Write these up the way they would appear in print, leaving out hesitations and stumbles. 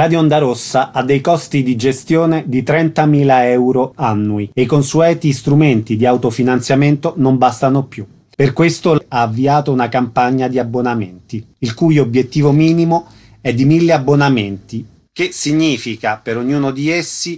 Radio Onda Rossa ha dei costi di gestione di 30.000 euro annui e i consueti strumenti di autofinanziamento non bastano più. Per questo ha avviato una campagna di abbonamenti, il cui obiettivo minimo è di 1.000 abbonamenti, che significa per ognuno di essi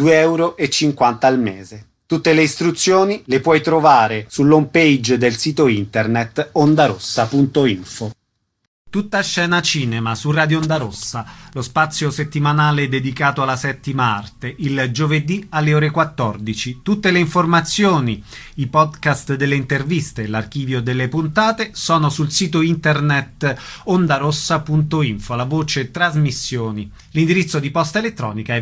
2,50 euro al mese. Tutte le istruzioni le puoi trovare sull'home page del sito internet ondarossa.info. Tutta scena cinema su Radio Onda Rossa, lo spazio settimanale dedicato alla settima arte, il giovedì alle ore 14. Tutte le informazioni, i podcast delle interviste e l'archivio delle puntate sono sul sito internet ondarossa.info, la voce trasmissioni. L'indirizzo di posta elettronica è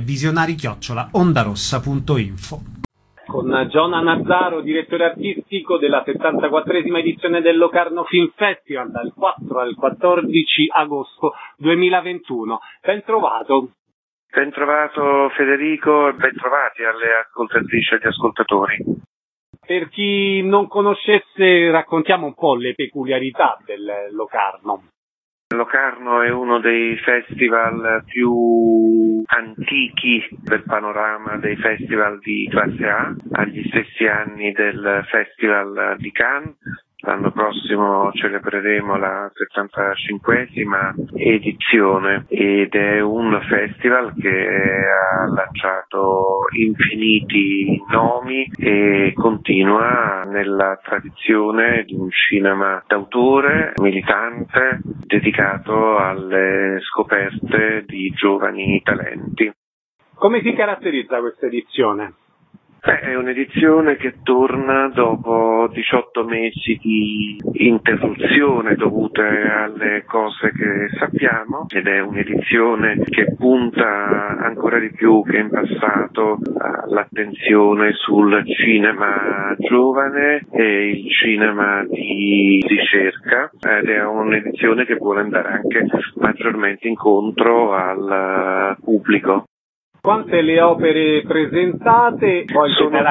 visionari@ondarossa.info. Con Giona Nazzaro, direttore artistico della 74esima edizione del Locarno Film Festival dal 4 al 14 agosto 2021. Ben trovato. Ben trovato Federico e ben trovati alle ascoltatrici e agli ascoltatori. Per chi non conoscesse, raccontiamo un po' le peculiarità del Locarno. Locarno è uno dei festival più antichi del panorama dei festival di classe A, agli stessi anni del Festival di Cannes. L'anno prossimo celebreremo la 75esima edizione ed è un festival che ha lanciato infiniti nomi e continua nella tradizione di un cinema d'autore, militante, dedicato alle scoperte di giovani talenti. Come si caratterizza questa edizione? È un'edizione che torna dopo 18 mesi di interruzione dovute alle cose che sappiamo ed è un'edizione che punta ancora di più che in passato l'attenzione sul cinema giovane e il cinema di ricerca ed è un'edizione che vuole andare anche maggiormente incontro al pubblico. Quante le opere presentate? Sono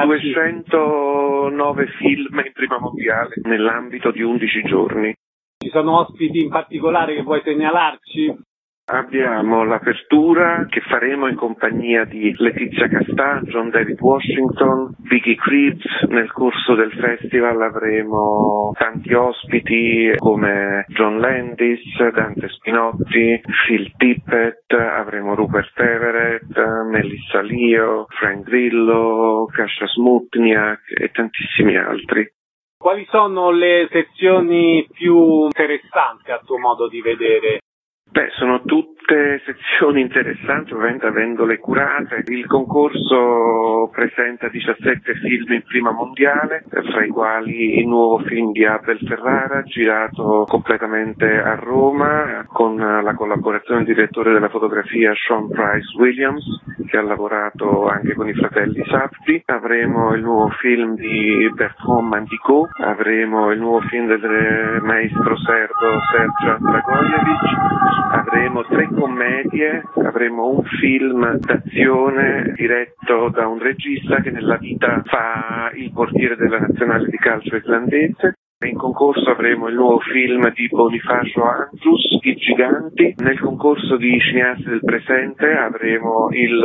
209 film in prima mondiale nell'ambito di 11 giorni. Ci sono ospiti in particolare che vuoi segnalarci? Abbiamo l'apertura che faremo in compagnia di Letizia Castà, John David Washington, Vicky Krieps. Nel corso del festival avremo tanti ospiti come John Landis, Dante Spinotti, Phil Tippett, avremo Rupert Everett, Melissa Leo, Frank Grillo, Kasia Smutniak e tantissimi altri. Quali sono le sezioni più interessanti a tuo modo di vedere? Sono tutte sezioni interessanti, ovviamente avendole curate. Il concorso presenta 17 film in prima mondiale, fra i quali il nuovo film di Abel Ferrara, girato completamente a Roma, con la collaborazione del direttore della fotografia Sean Price Williams, che ha lavorato anche con i fratelli Safdie. Avremo il nuovo film di Bertrand Mandico, avremo il nuovo film del maestro serbo Serge Dragojevic. Avremo 3 commedie, avremo un film d'azione diretto da un regista che nella vita fa il portiere della nazionale di calcio islandese. In concorso avremo il nuovo film di Bonifacio Andrus, I Giganti. Nel concorso di cineasti del presente avremo il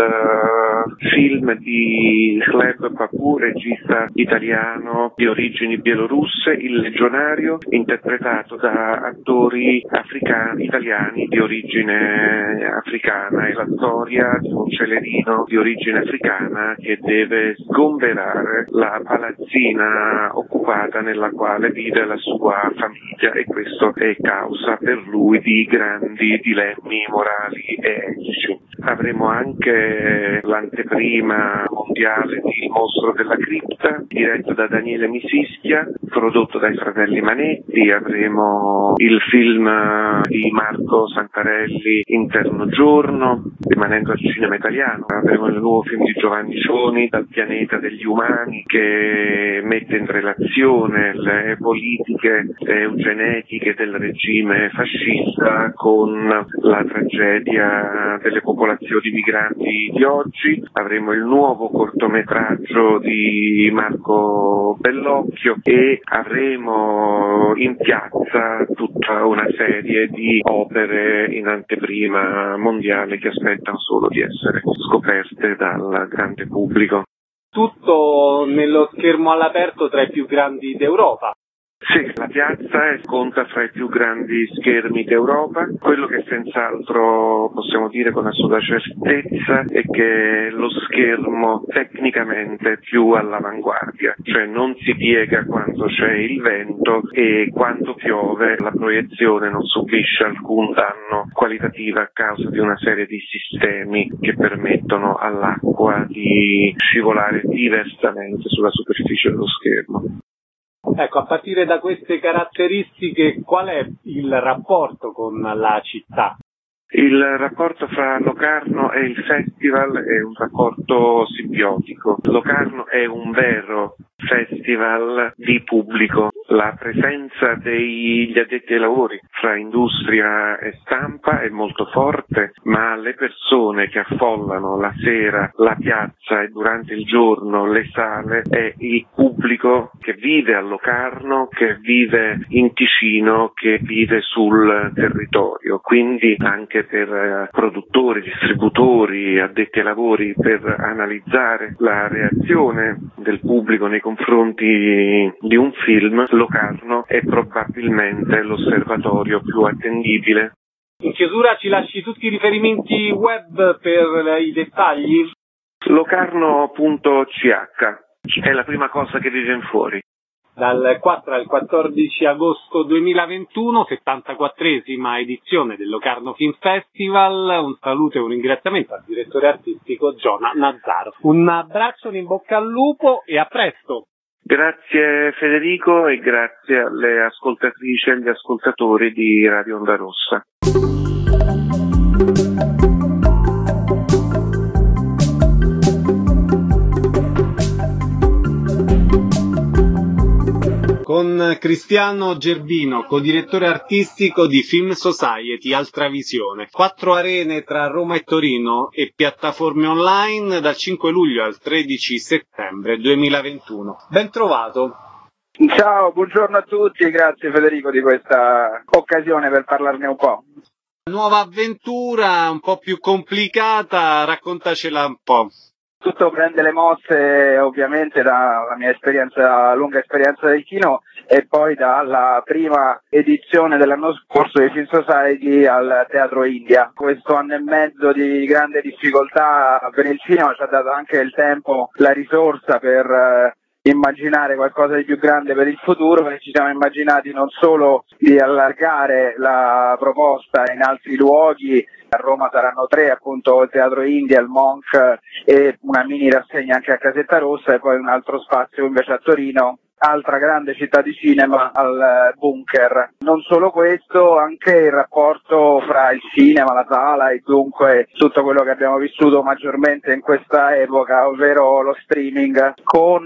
film di Gleb Papu, regista italiano di origini bielorusse, Il Legionario, interpretato da attori italiani di origine africana. È la storia di un celerino di origine africana che deve sgomberare la palazzina occupata nella quale vive la sua famiglia e questo è causa per lui di grandi dilemmi morali e etici. Avremo anche l'anteprima mondiale di Il mostro della cripta, diretto da Daniele Misischia, prodotto dai fratelli Manetti. Avremo il film di Marco Santarelli, Interno Giorno, rimanendo al cinema italiano. Avremo il nuovo film di Giovanni Cioni, Dal pianeta degli umani, che mette in relazione le politiche eugenetiche del regime fascista con la tragedia delle popolazioni migranti di oggi. Avremo il nuovo cortometraggio di Marco Bellocchio e avremo in piazza tutta una serie di opere in anteprima mondiale che aspettano solo di essere scoperte dal grande pubblico. Tutto nello schermo all'aperto tra i più grandi d'Europa. Sì, la piazza conta fra i più grandi schermi d'Europa. Quello che senz'altro possiamo dire con assoluta certezza è che lo schermo tecnicamente è più all'avanguardia, cioè non si piega quando c'è il vento e quando piove la proiezione non subisce alcun danno qualitativo a causa di una serie di sistemi che permettono all'acqua di scivolare diversamente sulla superficie dello schermo. Ecco, a partire da queste caratteristiche, qual è il rapporto con la città? Il rapporto fra Locarno e il festival è un rapporto simbiotico. Locarno è un vero festival di pubblico. La presenza degli addetti ai lavori fra industria e stampa è molto forte, ma le persone che affollano la sera la piazza e durante il giorno le sale è il pubblico che vive a Locarno, che vive in Ticino, che vive sul territorio. Quindi anche per produttori, distributori, addetti ai lavori, per analizzare la reazione del pubblico nei confronti di un film, Locarno è probabilmente l'osservatorio più attendibile. In chiusura ci lasci tutti i riferimenti web per i dettagli? Locarno.ch è la prima cosa che vi viene fuori. Dal 4 al 14 agosto 2021, 74esima edizione del Locarno Film Festival. Un saluto e un ringraziamento al direttore artistico Giona Nazzaro. Un abbraccio, in bocca al lupo e a presto! Grazie Federico e grazie alle ascoltatrici e agli ascoltatori di Radio Onda Rossa. Con Cristiano Gerbino, codirettore artistico di Film Society Altra Visione. 4 arene tra Roma e Torino e piattaforme online dal 5 luglio al 13 settembre 2021. Ben trovato! Ciao, buongiorno a tutti, grazie Federico di questa occasione per parlarne un po'. Nuova avventura, un po' più complicata, raccontacela un po'. Tutto prende le mosse ovviamente dalla mia lunga esperienza del kino e poi dalla prima edizione dell'anno scorso di Film Society al Teatro India. Questo anno e mezzo di grande difficoltà per il cinema ci ha dato anche il tempo, la risorsa per immaginare qualcosa di più grande per il futuro e ci siamo immaginati non solo di allargare la proposta in altri luoghi. A Roma saranno 3, appunto il Teatro India, il Monk e una mini rassegna anche a Casetta Rossa e poi un altro spazio invece a Torino, altra grande città di cinema, al Bunker. Non solo questo, anche il rapporto fra il cinema, la sala e dunque tutto quello che abbiamo vissuto maggiormente in questa epoca, ovvero lo streaming, con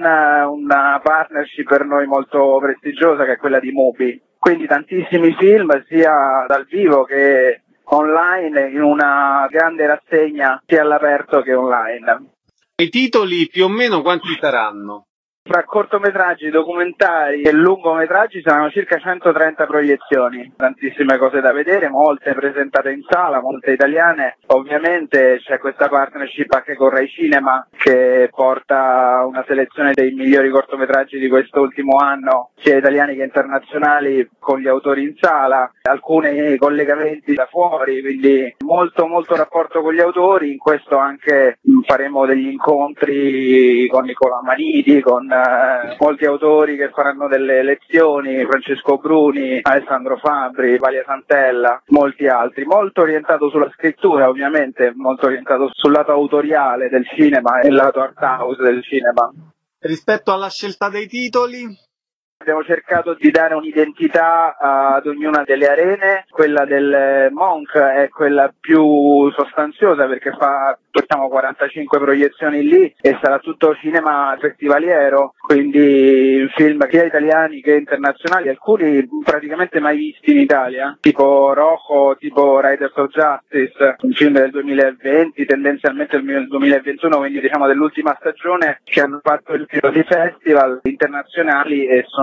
una partnership per noi molto prestigiosa che è quella di Mubi. Quindi tantissimi film sia dal vivo che online in una grande rassegna sia all'aperto che online. I titoli più o meno quanti saranno? Fra cortometraggi, documentari e lungometraggi saranno circa 130 proiezioni, tantissime cose da vedere, molte presentate in sala, molte italiane. Ovviamente c'è questa partnership anche con Rai Cinema che porta una selezione dei migliori cortometraggi di quest'ultimo anno, sia italiani che internazionali, con gli autori in sala, alcuni collegamenti da fuori, quindi molto rapporto con gli autori. In questo anche faremo degli incontri con Nicola Maniti, con molti autori che faranno delle lezioni, Francesco Bruni, Alessandro Fabbri, Valia Santella, molti altri, molto orientato sulla scrittura ovviamente, molto orientato sul lato autoriale del cinema e il lato art house del cinema. Rispetto alla scelta dei titoli? Abbiamo cercato di dare un'identità ad ognuna delle arene, quella del Monk è quella più sostanziosa perché facciamo 45 proiezioni lì e sarà tutto cinema festivaliero, quindi film sia italiani che internazionali, alcuni praticamente mai visti in Italia, tipo Rojo, tipo Riders of Justice, un film del 2020, tendenzialmente del 2021, quindi diciamo dell'ultima stagione, che hanno fatto il giro di festival internazionali e sono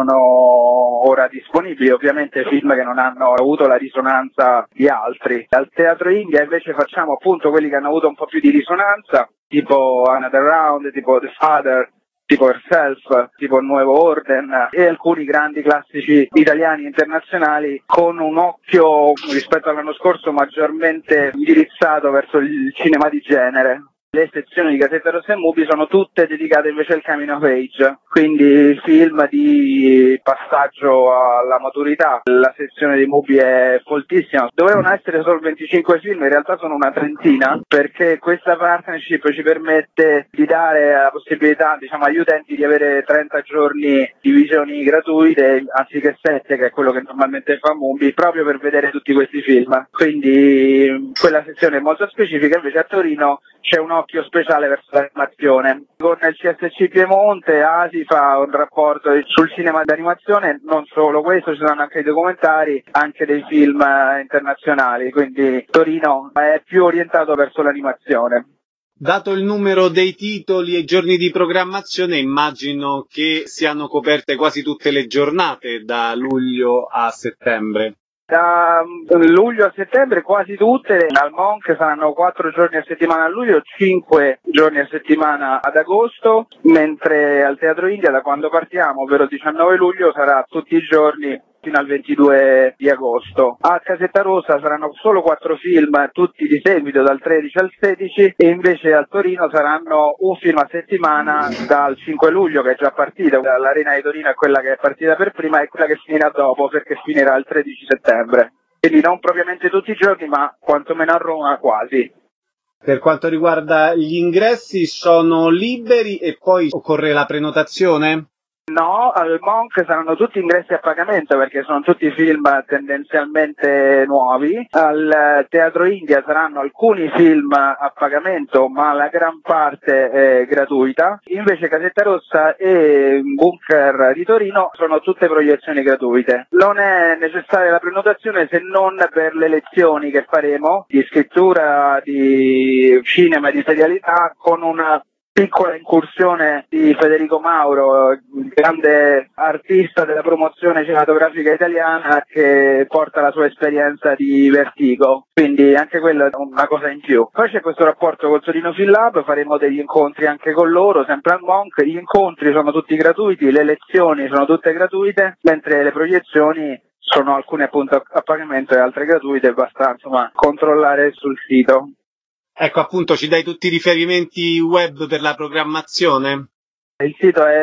ora disponibili, ovviamente film che non hanno avuto la risonanza di altri. Al Teatro India invece facciamo appunto quelli che hanno avuto un po' più di risonanza, tipo Another Round, tipo The Father, tipo Herself, tipo Nuevo Orden e alcuni grandi classici italiani e internazionali con un occhio rispetto all'anno scorso maggiormente indirizzato verso il cinema di genere. Le sezioni di Gazzetta Rossa e Mubi sono tutte dedicate invece al coming of age, quindi film di passaggio alla maturità. La sezione di Mubi è foltissima, dovevano essere solo 25 film, in realtà sono una trentina, perché questa partnership ci permette di dare la possibilità, diciamo, agli utenti di avere 30 giorni di visioni gratuite anziché 7, che è quello che normalmente fa Mubi, proprio per vedere tutti questi film. Quindi quella sezione è molto specifica, invece a Torino c'è un occhio speciale verso l'animazione. Con il CSC Piemonte ASI fa un rapporto sul cinema d'animazione, non solo questo, ci saranno anche i documentari, anche dei film internazionali, quindi Torino è più orientato verso l'animazione. Dato il numero dei titoli e giorni di programmazione, immagino che siano coperte quasi tutte le giornate da luglio a settembre. Da luglio a settembre quasi tutte, al Monk saranno 4 giorni a settimana a luglio, 5 giorni a settimana ad agosto, mentre al Teatro India da quando partiamo, ovvero il 19 luglio, sarà tutti i giorni fino al 22 di agosto. A Casetta Rossa saranno solo 4 film, tutti di seguito dal 13 al 16, e invece a Torino saranno un film a settimana dal 5 luglio, che è già partita. L'Arena di Torino è quella che è partita per prima e quella che finirà dopo, perché finirà il 13 settembre. Quindi non propriamente tutti i giorni, ma quantomeno a Roma quasi. Per quanto riguarda gli ingressi, sono liberi e poi occorre la prenotazione? No, al Monk saranno tutti ingressi a pagamento perché sono tutti film tendenzialmente nuovi. Al Teatro India saranno alcuni film a pagamento, ma la gran parte è gratuita. Invece Casetta Rossa e Bunker di Torino sono tutte proiezioni gratuite. Non è necessaria la prenotazione se non per le lezioni che faremo di scrittura, di cinema e di serialità, con una piccola incursione di Federico Mauro, grande artista della promozione cinematografica italiana, che porta la sua esperienza di Vertigo, quindi anche quella è una cosa in più. Poi c'è questo rapporto col Torino Film Lab, faremo degli incontri anche con loro, sempre al Monk. Gli incontri sono tutti gratuiti, le lezioni sono tutte gratuite, mentre le proiezioni sono alcune appunto a pagamento e altre gratuite, basta insomma controllare sul sito. Ecco, appunto, ci dai tutti i riferimenti web per la programmazione? Il sito è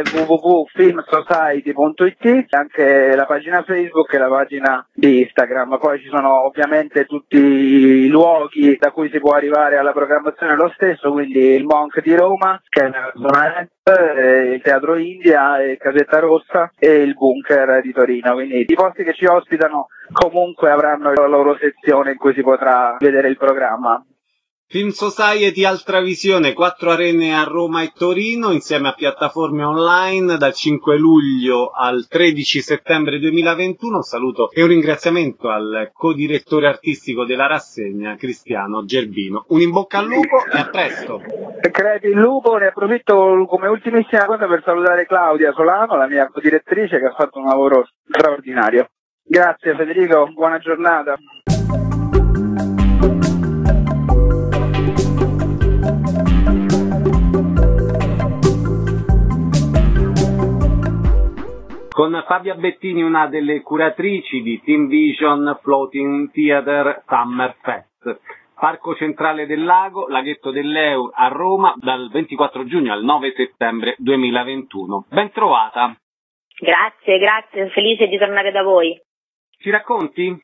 www.filmsociety.it, anche la pagina Facebook e la pagina di Instagram. Poi ci sono ovviamente tutti i luoghi da cui si può arrivare alla programmazione lo stesso, quindi il Monk di Roma, che è nella zona est, il Teatro India, il Casetta Rossa e il Bunker di Torino. Quindi i posti che ci ospitano comunque avranno la loro sezione in cui si potrà vedere il programma. Film Society Altra Visione, 4 arene a Roma e Torino, insieme a piattaforme online dal 5 luglio al 13 settembre 2021. Un saluto e un ringraziamento al co-direttore artistico della rassegna, Cristiano Gerbino. Un in bocca al lupo e a presto! Crepi il lupo, ne approfitto come ultimissima cosa per salutare Claudia Solano, la mia co-direttrice, che ha fatto un lavoro straordinario. Grazie Federico, buona giornata. Con Fabia Bettini, una delle curatrici di Team Vision Floating Theater Summer Fest. Parco Centrale del Lago, Laghetto dell'Eur a Roma, dal 24 giugno al 9 settembre 2021. Ben trovata! Grazie, felice di tornare da voi. Ci racconti?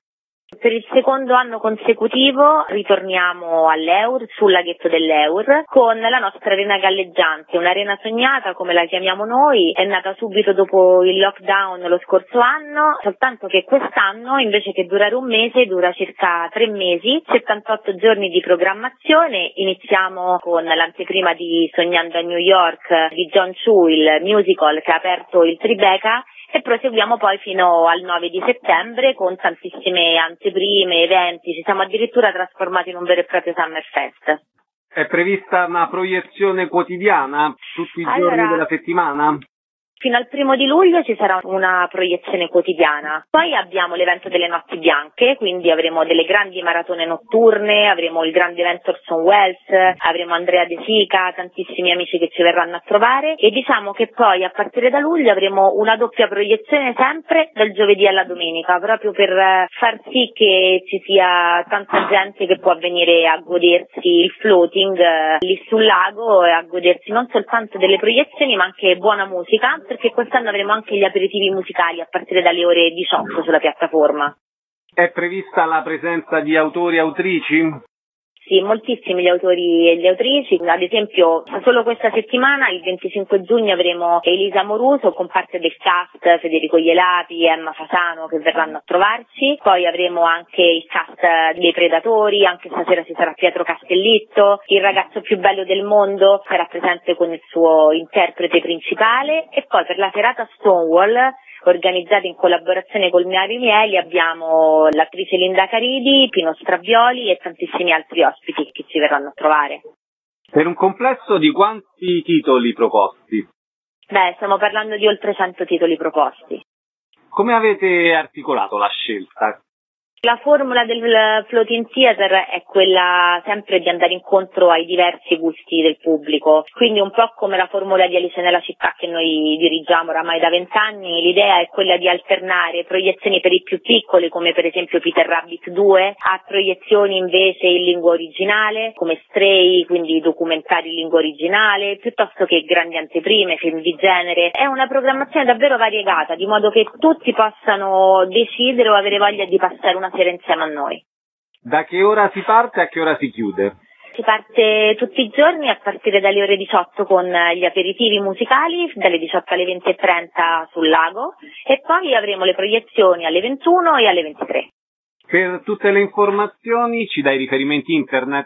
Per il secondo anno consecutivo ritorniamo all'Eur, sul laghetto dell'Eur, con la nostra arena galleggiante, un'arena sognata come la chiamiamo noi, è nata subito dopo il lockdown lo scorso anno, soltanto che quest'anno invece che durare un mese dura circa 3 mesi, 78 giorni di programmazione. Iniziamo con l'anteprima di Sognando a New York di John Chu, il musical che ha aperto il Tribeca, e proseguiamo poi fino al 9 di settembre con tantissime anteprime, eventi, ci siamo addirittura trasformati in un vero e proprio Summer Fest. È prevista una proiezione quotidiana tutti i giorni della settimana? Fino al 1 di luglio ci sarà una proiezione quotidiana. Poi abbiamo l'evento delle Notti Bianche, quindi avremo delle grandi maratone notturne, avremo il grande evento Orson Welles, avremo Andrea De Sica, tantissimi amici che ci verranno a trovare, e diciamo che poi a partire da luglio avremo una doppia proiezione sempre dal giovedì alla domenica, proprio per far sì che ci sia tanta gente che può venire a godersi il floating lì sul lago e a godersi non soltanto delle proiezioni ma anche buona musica, perché quest'anno avremo anche gli aperitivi musicali a partire dalle ore 18 sulla piattaforma. È prevista la presenza di autori e autrici? Sì, moltissimi gli autori e le autrici, ad esempio solo questa settimana, il 25 giugno avremo Elisa Moruso con parte del cast, Federico Ielapi, Emma Fasano che verranno a trovarci, poi avremo anche il cast dei Predatori, anche stasera ci sarà Pietro Castellitto, il ragazzo più bello del mondo sarà presente con il suo interprete principale, e poi per la serata Stonewall, organizzata in collaborazione col Mari Mieli, abbiamo l'attrice Linda Caridi, Pino Stravioli e tantissimi altri ospiti che ci verranno a trovare. Per un complesso di quanti titoli proposti? Stiamo parlando di oltre 100 titoli proposti. Come avete articolato la scelta? La formula del Floating Theater è quella sempre di andare incontro ai diversi gusti del pubblico, quindi un po' come la formula di Alice nella città che noi dirigiamo oramai da 20 anni, l'idea è quella di alternare proiezioni per i più piccoli, come per esempio Peter Rabbit 2, a proiezioni invece in lingua originale, come Stray, quindi documentari in lingua originale, piuttosto che grandi anteprime, film di genere. È una programmazione davvero variegata, di modo che tutti possano decidere o avere voglia di passare una sera insieme a noi. Da che ora si parte e a che ora si chiude? Si parte tutti i giorni a partire dalle ore 18 con gli aperitivi musicali, dalle 18 alle 20:30 sul lago, e poi avremo le proiezioni alle 21 e alle 23. Per tutte le informazioni ci dai riferimenti internet?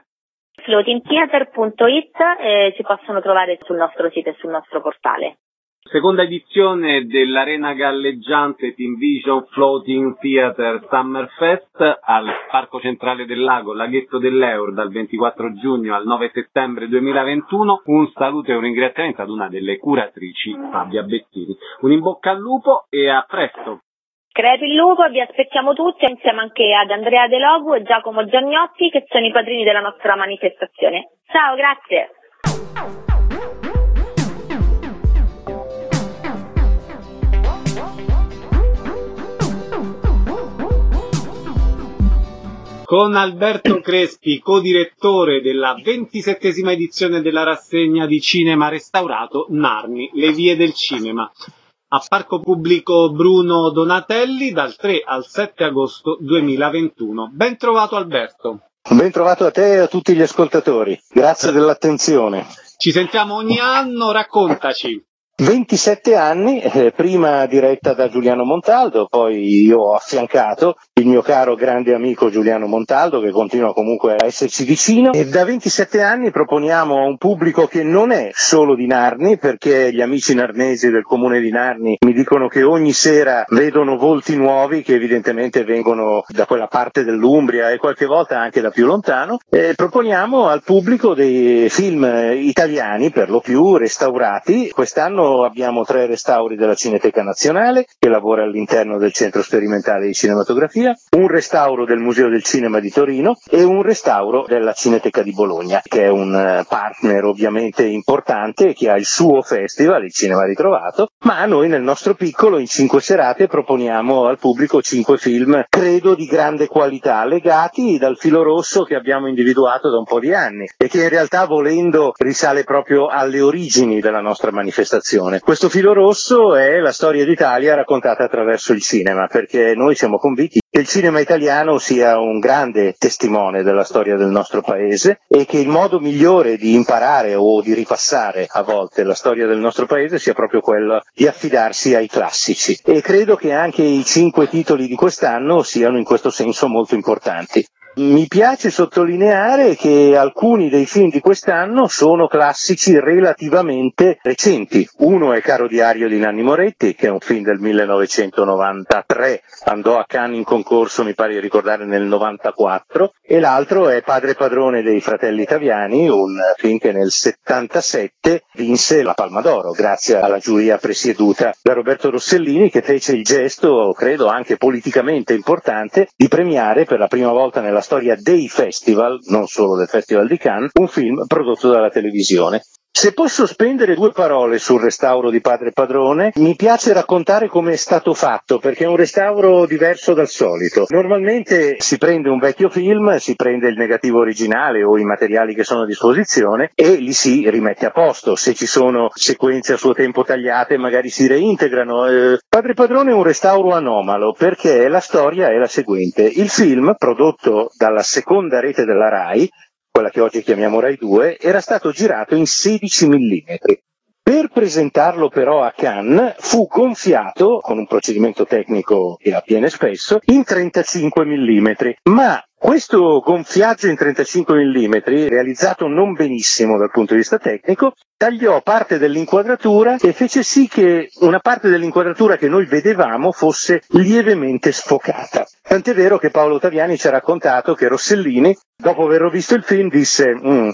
floatingtheater.it si possono trovare sul nostro sito e sul nostro portale. Seconda edizione dell'Arena Galleggiante Team Vision Floating Theater Summer Fest al Parco Centrale del Lago, laghetto dell'Eur, dal 24 giugno al 9 settembre 2021. Un saluto e un ringraziamento ad una delle curatrici, Fabia Bettini. Un in bocca al lupo e a presto! Crepi il lupo, vi aspettiamo tutti insieme anche ad Andrea De Logu e Giacomo Giagnotti, che sono i padrini della nostra manifestazione. Ciao, grazie! Con Alberto Crespi, codirettore della 27esima edizione della rassegna di cinema restaurato Narni, le vie del cinema, a Parco Pubblico Bruno Donatelli dal 3 al 7 agosto 2021. Ben trovato Alberto. Ben trovato a te e a tutti gli ascoltatori, grazie dell'attenzione. Ci sentiamo ogni anno, raccontaci. 27 anni, prima diretta da Giuliano Montaldo, poi io ho affiancato il mio caro grande amico Giuliano Montaldo, che continua comunque a esserci vicino, e da 27 anni proponiamo a un pubblico che non è solo di Narni, perché gli amici narnesi del comune di Narni mi dicono che ogni sera vedono volti nuovi che evidentemente vengono da quella parte dell'Umbria e qualche volta anche da più lontano, e proponiamo al pubblico dei film italiani, per lo più restaurati. Quest'anno abbiamo 3 restauri della Cineteca Nazionale, che lavora all'interno del Centro Sperimentale di Cinematografia, un restauro del Museo del Cinema di Torino e un restauro della Cineteca di Bologna, che è un partner ovviamente importante, che ha il suo festival, il Cinema Ritrovato, ma noi nel nostro piccolo in 5 serate proponiamo al pubblico 5 film, credo di grande qualità, legati dal filo rosso che abbiamo individuato da un po' di anni e che in realtà, volendo, risale proprio alle origini della nostra manifestazione, collaborazione. Questo filo rosso è la storia d'Italia raccontata attraverso il cinema, perché noi siamo convinti che il cinema italiano sia un grande testimone della storia del nostro paese e che il modo migliore di imparare o di ripassare a volte la storia del nostro paese sia proprio quello di affidarsi ai classici. E credo che anche i 5 titoli di quest'anno siano in questo senso molto importanti. Mi piace sottolineare che alcuni dei film di quest'anno sono classici relativamente recenti. Uno è Caro diario di Nanni Moretti, che è un film del 1993, andò a Cannes in concorso, mi pare di ricordare, nel 94, e l'altro è Padre padrone dei fratelli Italiani, un film che nel 77 vinse la Palma d'Oro, grazie alla giuria presieduta da Roberto Rossellini, che fece il gesto, credo anche politicamente importante, di premiare per la prima volta nella storia dei festival, non solo del Festival di Cannes, un film prodotto dalla televisione. Se posso spendere 2 parole sul restauro di Padre Padrone, mi piace raccontare come è stato fatto, perché è un restauro diverso dal solito. Normalmente si prende un vecchio film, si prende il negativo originale o i materiali che sono a disposizione e li si rimette a posto. Se ci sono sequenze a suo tempo tagliate, magari si reintegrano. Padre Padrone è un restauro anomalo, perché la storia è la seguente. Il film, prodotto dalla seconda rete della Rai, quella che oggi chiamiamo Rai 2, era stato girato in 16 mm. Per presentarlo però a Cannes fu gonfiato, con un procedimento tecnico che avviene spesso, in 35 mm. Ma questo gonfiaggio in 35 mm, realizzato non benissimo dal punto di vista tecnico, tagliò parte dell'inquadratura e fece sì che una parte dell'inquadratura che noi vedevamo fosse lievemente sfocata. Tant'è vero che Paolo Taviani ci ha raccontato che Rossellini, dopo aver visto il film, disse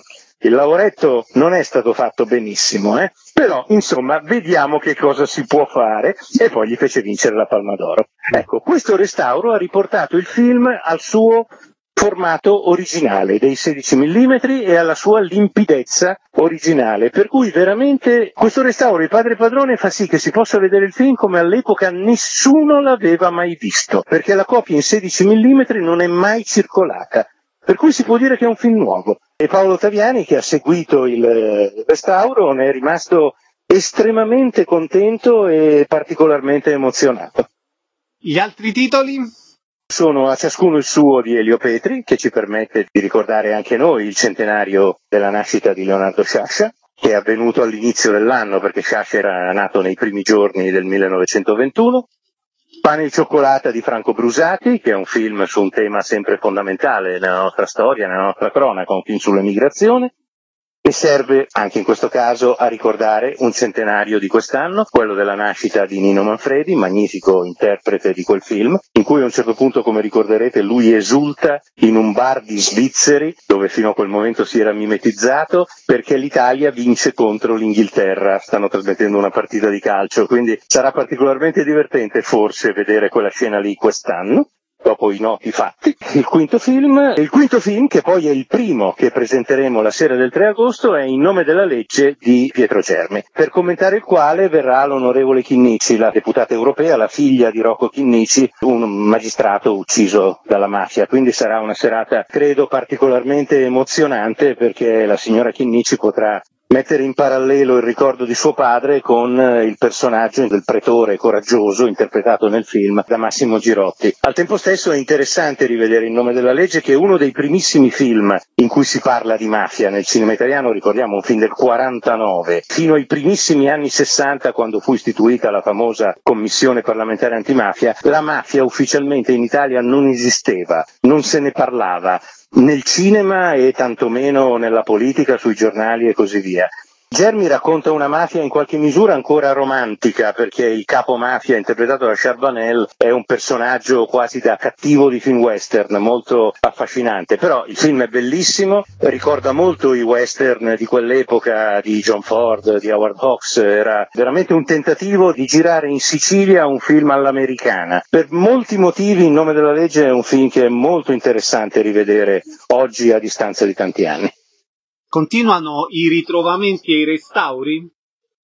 il lavoretto non è stato fatto benissimo, però insomma vediamo che cosa si può fare, e poi gli fece vincere la Palma d'Oro. Ecco, questo restauro ha riportato il film al suo formato originale dei 16 mm e alla sua limpidezza originale, per cui veramente questo restauro di Padre Padrone fa sì che si possa vedere il film come all'epoca nessuno l'aveva mai visto, perché la copia in 16 mm non è mai circolata, per cui si può dire che è un film nuovo. E Paolo Taviani, che ha seguito il restauro, ne è rimasto estremamente contento e particolarmente emozionato. Gli altri titoli? Sono A ciascuno il suo di Elio Petri, che ci permette di ricordare anche noi il centenario della nascita di Leonardo Sciascia, che è avvenuto all'inizio dell'anno perché Sciascia era nato nei primi giorni del 1921. Pane e cioccolata di Franco Brusati, che è un film su un tema sempre fondamentale nella nostra storia, nella nostra cronaca, un film sull'emigrazione, e serve anche in questo caso a ricordare un centenario di quest'anno, quello della nascita di Nino Manfredi, magnifico interprete di quel film, in cui a un certo punto, come ricorderete, lui esulta in un bar di svizzeri, dove fino a quel momento si era mimetizzato, perché l'Italia vince contro l'Inghilterra, stanno trasmettendo una partita di calcio, quindi sarà particolarmente divertente forse vedere quella scena lì quest'anno. Dopo i noti fatti, il quinto film, che poi è il primo che presenteremo la sera del 3 agosto, è In nome della legge di Pietro Germi, per commentare il quale verrà l'onorevole Chinnici, la deputata europea, la figlia di Rocco Chinnici, un magistrato ucciso dalla mafia, quindi sarà una serata, credo, particolarmente emozionante, perché la signora Chinnici potrà mettere in parallelo il ricordo di suo padre con il personaggio del pretore coraggioso interpretato nel film da Massimo Girotti. Al tempo stesso è interessante rivedere In nome della legge, che è uno dei primissimi film in cui si parla di mafia nel cinema italiano, ricordiamo un film del 49, fino ai primissimi anni 60, quando fu istituita la famosa Commissione parlamentare antimafia, la mafia ufficialmente in Italia non esisteva, non se ne parlava nel cinema e tantomeno nella politica, sui giornali e così via. Germi racconta una mafia in qualche misura ancora romantica, perché il capo mafia interpretato da Charbonnel è un personaggio quasi da cattivo di film western, molto affascinante, però il film è bellissimo, ricorda molto i western di quell'epoca di John Ford, di Howard Hawks, era veramente un tentativo di girare in Sicilia un film all'americana. Per molti motivi In nome della legge è un film che è molto interessante rivedere oggi a distanza di tanti anni. Continuano i ritrovamenti e i restauri?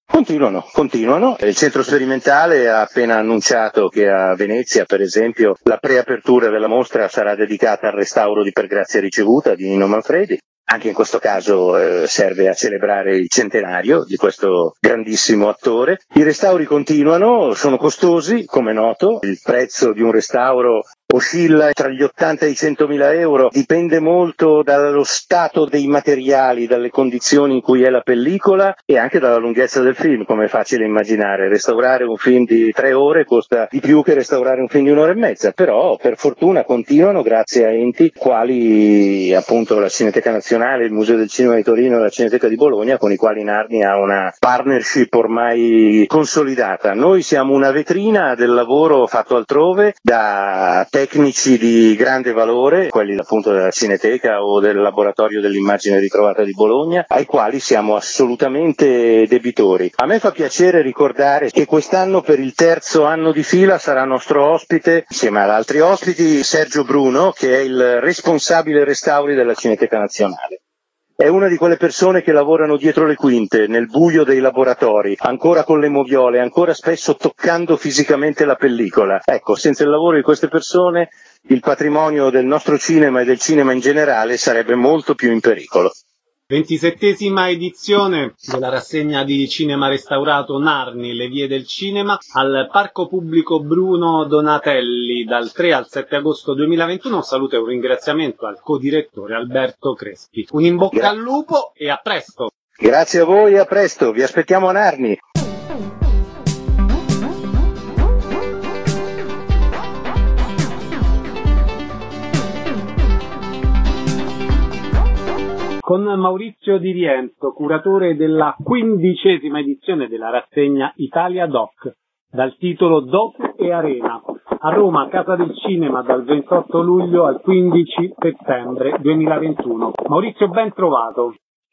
Continuano. Il centro sperimentale ha appena annunciato che a Venezia, per esempio, la preapertura della mostra sarà dedicata al restauro di Per grazia ricevuta di Nino Manfredi. Anche in questo caso serve a celebrare il centenario di questo grandissimo attore. I restauri continuano, sono costosi, come noto. Il prezzo di un restauro oscilla tra gli 80 e i 100.000 euro, dipende molto dallo stato dei materiali, dalle condizioni in cui è la pellicola e anche dalla lunghezza del film, come è facile immaginare. Restaurare un film di 3 ore costa di più che restaurare un film di 1 ora e mezza, però per fortuna continuano grazie a enti quali appunto la Cineteca Nazionale, il Museo del Cinema di Torino e la Cineteca di Bologna, con i quali Narni ha una partnership ormai consolidata. Noi siamo una vetrina del lavoro fatto altrove da tecnici di grande valore, quelli appunto della Cineteca o del Laboratorio dell'Immagine Ritrovata di Bologna, ai quali siamo assolutamente debitori. A me fa piacere ricordare che quest'anno per il 3° anno di fila sarà nostro ospite, insieme ad altri ospiti, Sergio Bruno, che è il responsabile restauri della Cineteca Nazionale. È una di quelle persone che lavorano dietro le quinte, nel buio dei laboratori, ancora con le moviole, ancora spesso toccando fisicamente la pellicola. Ecco, senza il lavoro di queste persone, il patrimonio del nostro cinema e del cinema in generale sarebbe molto più in pericolo. 27ª edizione della rassegna di cinema restaurato Narni, le vie del cinema, al Parco Pubblico Bruno Donatelli dal 3 al 7 agosto 2021. Un saluto e un ringraziamento al codirettore Alberto Crespi. Un in bocca al lupo e a presto! Grazie a voi e a presto, vi aspettiamo a Narni! Con Maurizio Di Rienzo, curatore della 15ª edizione della rassegna Italia Doc, dal titolo Doc e Arena, a Roma, Casa del Cinema, dal 28 luglio al 15 settembre 2021. Maurizio, ben trovato.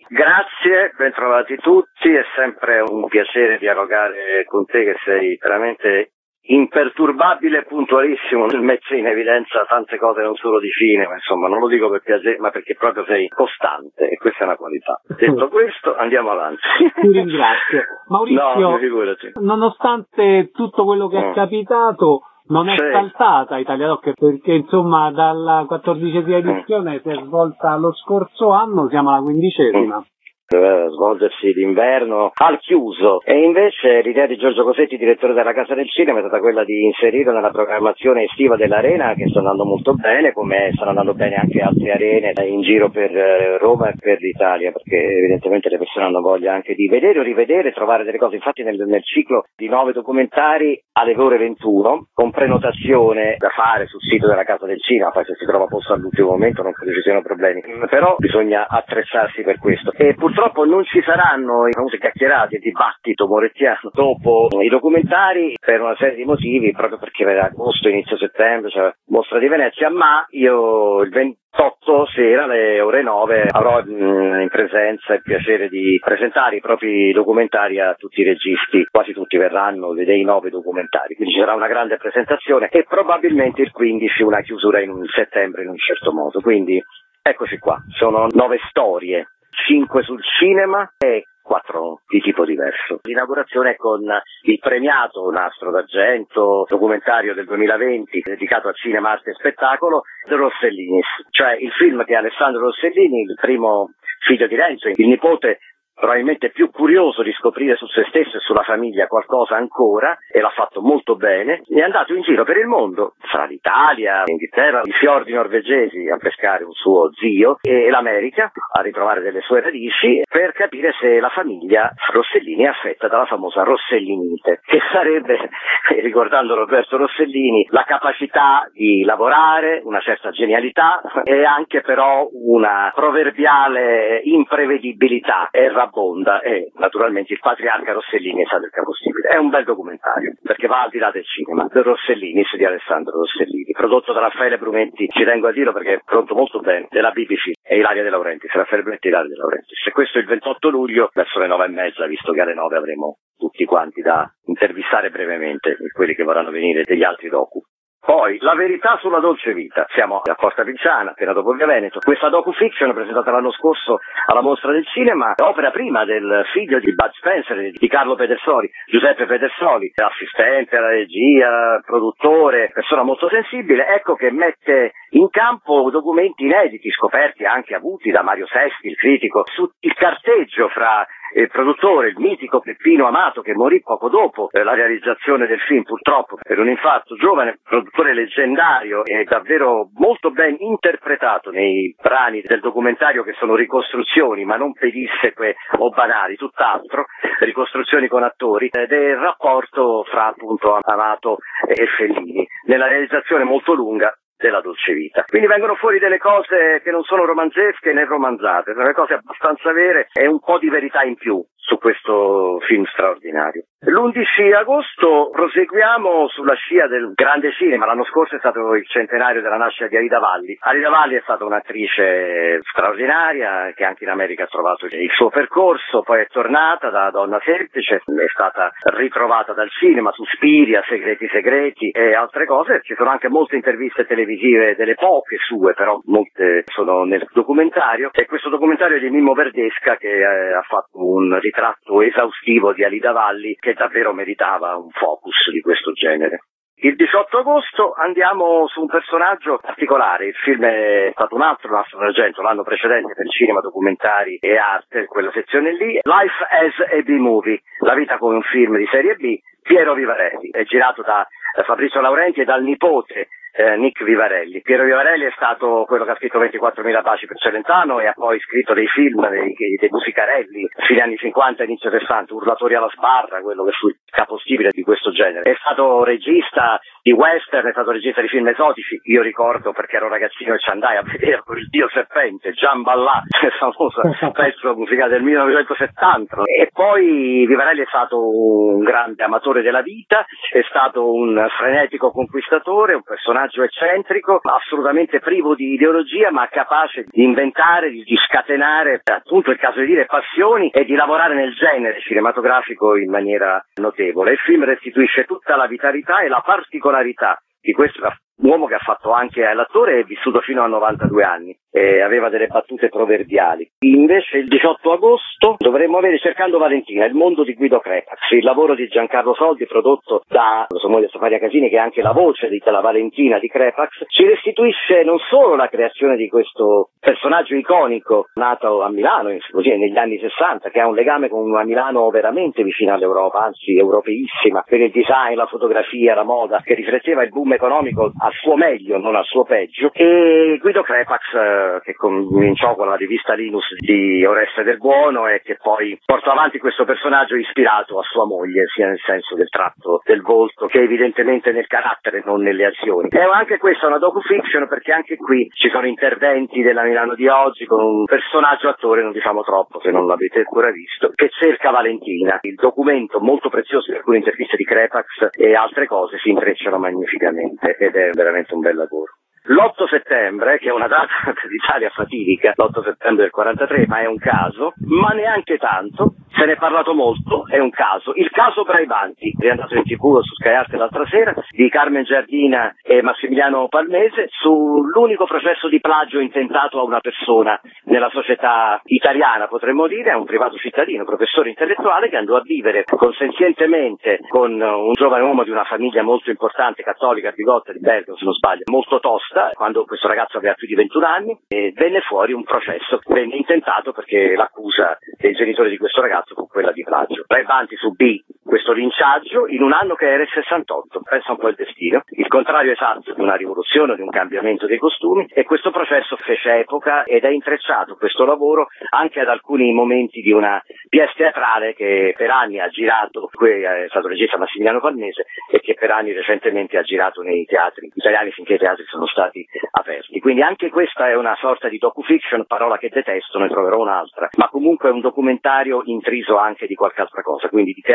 Grazie, ben trovati tutti, è sempre un piacere dialogare con te che sei veramente imperturbabile e puntualissimo nel mettere in evidenza tante cose non solo di cinema, insomma, non lo dico per piacere, ma perché proprio sei costante e questa è una qualità. Detto questo, andiamo avanti. Ti ringrazio. Maurizio, no, nonostante tutto quello che è capitato, non è saltata Italia Doc, perché insomma dalla 14ª edizione si è svolta lo scorso anno, siamo alla 15ª. Doveva svolgersi d'inverno al chiuso e invece l'idea di Giorgio Cosetti, direttore della Casa del Cinema, è stata quella di inserirlo nella programmazione estiva dell'Arena, che sta andando molto bene, come stanno andando bene anche altre arene in giro per Roma e per l'Italia, perché evidentemente le persone hanno voglia anche di vedere o rivedere, trovare delle cose. Infatti nel ciclo di 9 documentari alle ore 21, con prenotazione da fare sul sito della Casa del Cinema, poi se si trova posto all'ultimo momento non credo ci siano problemi, però bisogna attrezzarsi per questo. E purtroppo non ci saranno i famosi chiacchierati e dibattito morettiano dopo i documentari per una serie di motivi, proprio perché era agosto, inizio settembre, cioè Mostra di Venezia, ma io il 28 sera alle ore 9 avrò in presenza il piacere di presentare i propri documentari a tutti i registi, quasi tutti verranno dei 9 documentari, quindi ci sarà una grande presentazione e probabilmente il 15 una chiusura in settembre in un certo modo, quindi eccoci qua, sono 9 storie, 5 sul cinema e 4 di tipo diverso. L'inaugurazione è con il premiato Nastro d'Argento documentario del 2020 dedicato a cinema, arte e spettacolo The Rossellinis, cioè il film che Alessandro Rossellini, il primo figlio di Renzo, il nipote probabilmente più curioso di scoprire su se stesso e sulla famiglia qualcosa ancora, e l'ha fatto molto bene, è andato in giro per il mondo, fra l'Italia, l'Inghilterra, i fiordi norvegesi a pescare un suo zio e l'America a ritrovare delle sue radici per capire se la famiglia Rossellini è affetta dalla famosa rossellinite, che sarebbe, ricordando Roberto Rossellini, la capacità di lavorare, una certa genialità e anche però una proverbiale imprevedibilità abbonda, e naturalmente il patriarca Rossellini è stato il capostipite. È un bel documentario perché va al di là del cinema. The Rossellinis di Alessandro Rossellini, prodotto da Raffaele Brumetti, ci tengo a dirlo perché è prodotto molto bene, della BBC, e Ilaria De Laurentiis, Raffaele Brumetti e Ilaria De Laurentiis. E questo il 28 luglio verso le 9:30, visto che alle 9 avremo tutti quanti da intervistare brevemente quelli che vorranno venire degli altri docu. Poi La verità sulla dolce vita, siamo a Porta Picciana, appena dopo Via Veneto. Questa docufiction presentata l'anno scorso alla Mostra del Cinema, opera prima del figlio di Bud Spencer, di Carlo Pedersoli, Giuseppe Pedersoli, assistente alla regia, produttore, persona molto sensibile, ecco che mette in campo documenti inediti, scoperti anche avuti da Mario Sesti, il critico, sul carteggio fra il produttore, il mitico Peppino Amato, che morì poco dopo la realizzazione del film, purtroppo per un infarto, giovane produttore leggendario e davvero molto ben interpretato nei brani del documentario, che sono ricostruzioni ma non pedisseque o banali, tutt'altro, ricostruzioni con attori, ed è il rapporto fra appunto Amato e Fellini nella realizzazione molto lunga della dolce vita. Quindi vengono fuori delle cose che non sono romanzesche né romanzate, sono delle cose abbastanza vere e un po' di verità in più su questo film straordinario. L'11 agosto proseguiamo sulla scia del grande cinema. L'anno scorso è stato il centenario della nascita di Alida Valli. Alida Valli è stata un'attrice straordinaria che anche in America ha trovato il suo percorso, poi è tornata da donna semplice, è stata ritrovata dal cinema, Suspiria, Segreti Segreti e altre cose. Ci sono anche molte interviste televisive, delle poche sue, però molte sono nel documentario, e questo documentario è di Mimmo Verdesca, che ha fatto un ritratto esaustivo di Alida Valli che davvero meritava un focus di questo genere. Il 18 agosto andiamo su un personaggio particolare. Il film è stato un altro Nastro d'Argento l'anno precedente per cinema, documentari e arte, quella sezione lì. Life as a B-movie, la vita come un film di serie B, Piero Vivarelli. È girato da Fabrizio Laurenti e dal nipote Nick Vivarelli. Piero Vivarelli è stato quello che ha scritto 24.000 baci per Celentano e ha poi scritto dei film, dei musicarelli, fine anni 50, inizio 60, Urlatori alla sbarra, quello che fu il capostipite di questo genere. È stato regista di western, è stato regista di film esotici. Io ricordo, perché ero ragazzino e ci andai a vedere Il Dio Serpente, Giamballà, il famoso pezzo musicale del 1970. E poi Vivarelli è stato un grande amatore della vita, è stato un frenetico conquistatore, un personaggio eccentrico, assolutamente privo di ideologia, ma capace di inventare, di scatenare, appunto è il caso di dire, passioni, e di lavorare nel genere cinematografico in maniera notevole. Il film restituisce tutta la vitalità e la particolarità di questo uomo che ha fatto anche l'attore, è vissuto fino a 92 anni e aveva delle battute proverbiali. Invece il 18 agosto dovremmo avere Cercando Valentina, il mondo di Guido Crepax, il lavoro di Giancarlo Soldi prodotto da sua moglie Stefania Casini, che è anche la voce della Valentina di Crepax. Ci restituisce non solo la creazione di questo personaggio iconico nato a Milano così negli anni 60, che ha un legame con una Milano veramente vicina all'Europa, anzi europeissima, per il design, la fotografia, la moda, che rifletteva il boom economico al suo meglio, non al suo peggio, e Guido Crepax, che cominciò con la rivista Linus di Oreste del Buono e che poi portò avanti questo personaggio ispirato a sua moglie, sia nel senso del tratto del volto che evidentemente nel carattere, non nelle azioni. E anche questa è una docufiction, perché anche qui ci sono interventi della Milano di oggi con un personaggio attore, non diciamo troppo se non l'avete ancora visto, che cerca Valentina. Il documento, molto prezioso, di alcune interviste di Crepax e altre cose, si intrecciano magnificamente ed è veramente un bel lavoro. L'8 settembre, che è una data dell'Italia fatidica, l'8 settembre del 43, ma è un caso, ma neanche tanto, se ne è parlato molto, è un caso. Il caso Braibanti, è andato in TV su Sky Arte l'altra sera, di Carmen Giardina e Massimiliano Palmese, sull'unico processo di plagio intentato a una persona nella società italiana, potremmo dire, a un privato cittadino, professore intellettuale, che andò a vivere consenzientemente con un giovane uomo di una famiglia molto importante, cattolica, bigotta di Bergamo, se non sbaglio, molto tosta, quando questo ragazzo aveva più di 21 anni, e venne fuori un processo, venne intentato perché l'accusa dei genitori di questo ragazzo fu quella di plagio. Braibanti subì questo linciaggio in un anno che era il 68, pensa un po' il destino, il contrario esatto di una rivoluzione, di un cambiamento dei costumi, e questo processo fece epoca ed è intrecciato questo lavoro anche ad alcuni momenti di una pièce teatrale che per anni ha girato, qui è stato regista Massimiliano Palmese, e che per anni recentemente ha girato nei teatri italiani finché i teatri sono stati aperti. Quindi anche questa è una sorta di docufiction, parola che detesto, ne troverò un'altra, ma comunque è un documentario intriso anche di qualche altra cosa, quindi di teatro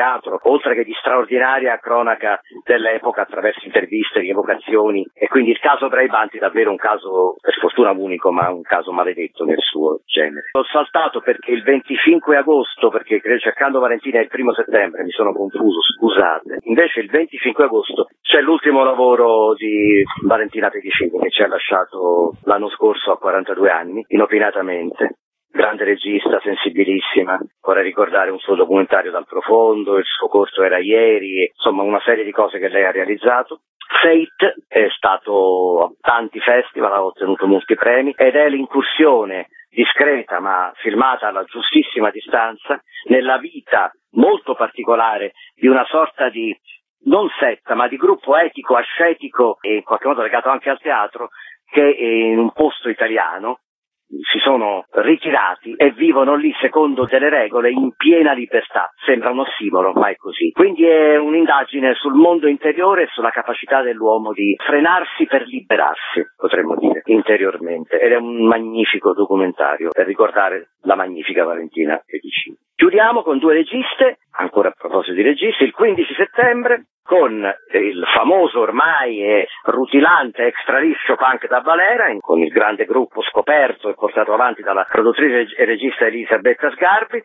oltre che di straordinaria cronaca dell'epoca attraverso interviste, rievocazioni, e quindi il caso Braibanti è davvero un caso per fortuna unico, ma un caso maledetto nel suo genere. L'ho saltato perché il 25 agosto, perché cercando Valentina è il 1 settembre, mi sono confuso, scusate, invece il 25 agosto c'è l'ultimo lavoro di Valentina Pedicini, che ci ha lasciato l'anno scorso a 42 anni, inopinatamente. Grande regista, sensibilissima, vorrei ricordare un suo documentario Dal profondo, il suo corto Era ieri, insomma una serie di cose che lei ha realizzato. Fate è stato a tanti festival, ha ottenuto molti premi ed è l'incursione discreta ma filmata alla giustissima distanza nella vita molto particolare di una sorta di non setta ma di gruppo etico, ascetico e in qualche modo legato anche al teatro, che in un posto italiano si sono ritirati e vivono lì secondo delle regole in piena libertà. Sembra un ossimoro, ma è così. Quindi è un'indagine sul mondo interiore e sulla capacità dell'uomo di frenarsi per liberarsi, potremmo dire, interiormente. Ed è un magnifico documentario per ricordare la magnifica Valentina Pedicini. Chiudiamo con due registe, ancora a proposito di registi, il 15 settembre con il famoso ormai e rutilante extra liscio Punk da Valera, con il grande gruppo scoperto e portato avanti dalla produttrice e regista Elisabetta Sgarbi,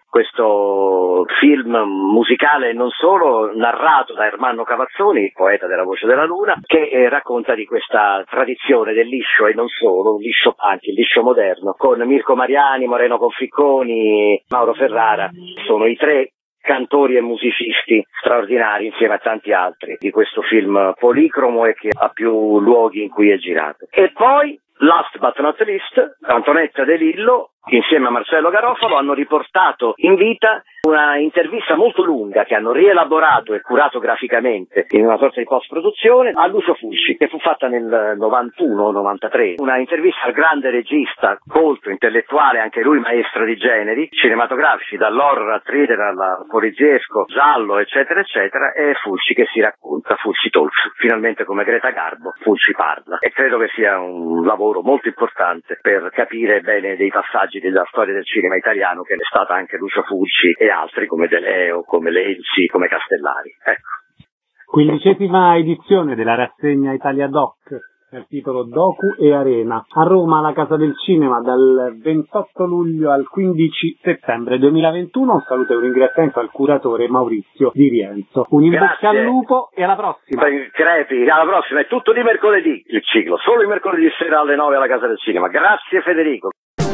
questo film musicale non solo narrato da Ermanno Cavazzoni, il poeta della Voce della Luna, che racconta di questa tradizione del liscio e non solo, un liscio punk, il liscio moderno, con Mirko Mariani, Moreno Conficconi, Mauro Ferrara, sono i tre cantori e musicisti straordinari insieme a tanti altri di questo film policromo e che ha più luoghi in cui è girato. E poi, last but not least, Antonetta De Lillo insieme a Marcello Garofalo hanno riportato in vita una intervista molto lunga che hanno rielaborato e curato graficamente in una sorta di post-produzione a Lucio Fulci, che fu fatta nel 91-93, una intervista al grande regista, colto, intellettuale, anche lui maestro di generi cinematografici, dall'horror al thriller al poliziesco, giallo, eccetera eccetera, e Fulci che si racconta, Fulci Talks, finalmente come Greta Garbo, Fulci parla, e credo che sia un lavoro molto importante per capire bene dei passaggi della storia del cinema italiano che è stata anche Lucio Fulci e altri come De Leo, come Lenzi, come Castellari. Ecco. 15ª edizione della rassegna Italia Doc, dal titolo Docu e Arena, a Roma alla Casa del Cinema dal 28 luglio al 15 settembre 2021. Un saluto e un ringraziamento al curatore Maurizio Di Rienzo. Un in bocca al lupo e alla prossima. Crepi, alla prossima, è tutto di mercoledì il ciclo, solo il mercoledì sera alle 9 alla Casa del Cinema. Grazie Federico.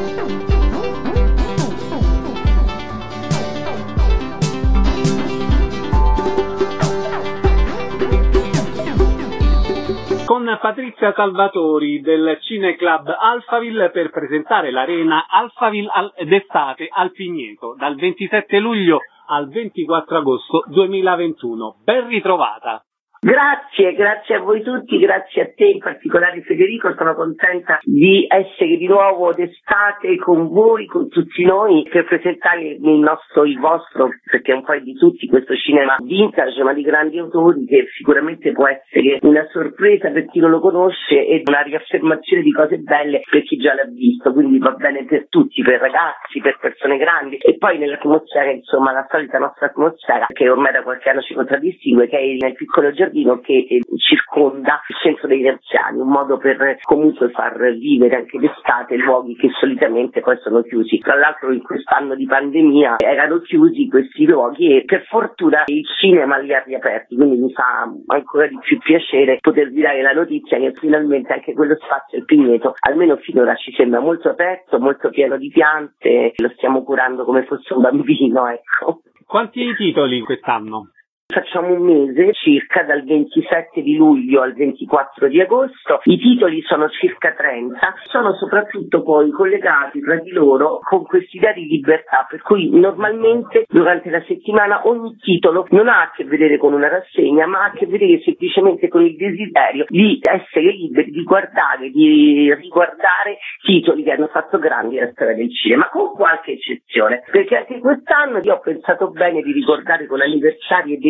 Con Patrizia Salvatori del Cineclub Alphaville per presentare l'Arena Alphaville d'estate al Pigneto dal 27 luglio al 24 agosto 2021. Ben ritrovata! Grazie a voi tutti, grazie a te in particolare Federico, sono contenta di essere di nuovo d'estate con voi, con tutti noi, per presentare il vostro, perché è un po' di tutti, questo cinema vintage ma di grandi autori che sicuramente può essere una sorpresa per chi non lo conosce e una riaffermazione di cose belle per chi già l'ha visto, quindi va bene per tutti, per ragazzi, per persone grandi e poi nell'atmosfera, insomma la solita nostra atmosfera che ormai da qualche anno ci contraddistingue, che è nel piccolo giardino che circonda il centro degli anziani, un modo per comunque far vivere anche d'estate luoghi che solitamente poi sono chiusi. Tra l'altro in quest'anno di pandemia erano chiusi questi luoghi e per fortuna il cinema li ha riaperti, quindi mi fa ancora di più piacere potervi dare la notizia che finalmente anche quello spazio al Pigneto, almeno finora ci sembra molto aperto, molto pieno di piante, lo stiamo curando come fosse un bambino, ecco. Quanti titoli quest'anno? Facciamo un mese, circa dal 27 di luglio al 24 di agosto, i titoli sono circa 30, sono soprattutto poi collegati tra di loro con quest'idea di libertà, per cui normalmente durante la settimana ogni titolo non ha a che vedere con una rassegna, ma ha a che vedere semplicemente con il desiderio di essere liberi di guardare, di riguardare titoli che hanno fatto grandi la storia del cinema, con qualche eccezione, perché anche quest'anno io ho pensato bene di ricordare con l'anniversario e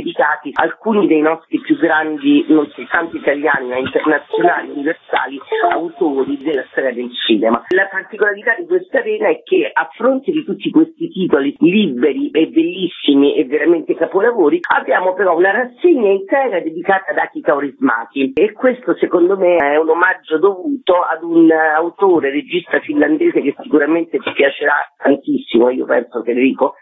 dedicati alcuni dei nostri più grandi, non soltanto italiani ma internazionali, universali, autori della storia del cinema. La particolarità di questa arena è che a fronte di tutti questi titoli liberi e bellissimi e veramente capolavori, abbiamo però una rassegna intera dedicata ad Aki Kaurismäki, e questo secondo me è un omaggio dovuto ad un autore, regista finlandese che sicuramente ti piacerà tantissimo, io penso, Federico.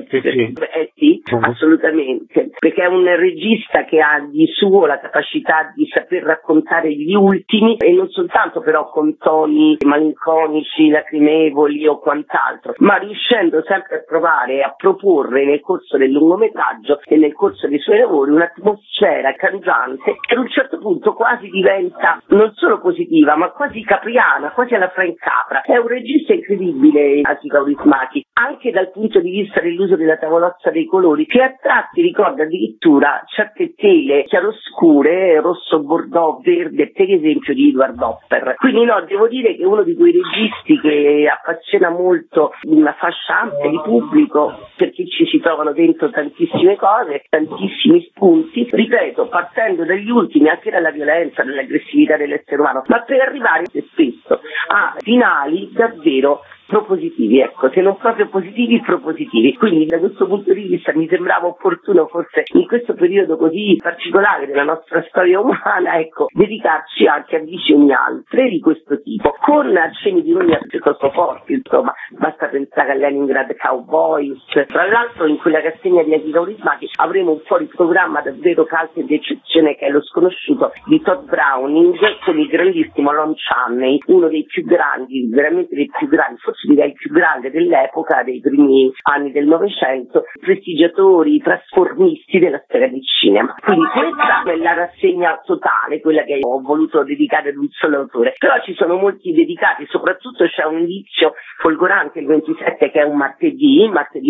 Sì, assolutamente, perché è un regista che ha di suo la capacità di saper raccontare gli ultimi, e non soltanto però con toni malinconici, lacrimevoli o quant'altro, ma riuscendo sempre a provare a proporre nel corso del lungometraggio e nel corso dei suoi lavori un'atmosfera cangiante che ad un certo punto quasi diventa non solo positiva ma quasi capriana, quasi alla Frank Capra. È un regista incredibile, Aki Kaurismäki, anche dal punto di vista dell'uso della tavolozza dei colori, che a tratti ricorda addirittura certe tele chiaroscure, rosso, bordeaux, verde, per esempio di Edward Hopper. Quindi no, devo dire che è uno di quei registi che appassiona molto una fascia ampia di pubblico, perché ci si trovano dentro tantissime cose, tantissimi spunti, ripeto, partendo dagli ultimi, anche dalla violenza, dall'aggressività dell'essere umano, ma per arrivare spesso a finali davvero propositivi, ecco, se non proprio positivi, propositivi. Quindi da questo punto di vista mi sembrava opportuno, forse in questo periodo così particolare della nostra storia umana, ecco, dedicarci anche a visioni altre di questo tipo, con accenni di ironia piuttosto forti, insomma, basta pensare a Leningrad Cowboys. Tra l'altro in quella rassegna di Aki Kaurismäki avremo un fuori programma davvero caldo e d'eccezione, che è Lo sconosciuto di Todd Browning, con il grandissimo Lon Chaney, uno dei più grandi, veramente dei più grandi, forse direi il più grande dell'epoca, dei primi anni del Novecento, prestigiatori, trasformisti della storia del cinema. Quindi questa è la rassegna totale, quella che ho voluto dedicare ad un solo autore, però ci sono molti dedicati, soprattutto c'è un indizio folgorante il 27, che è un martedì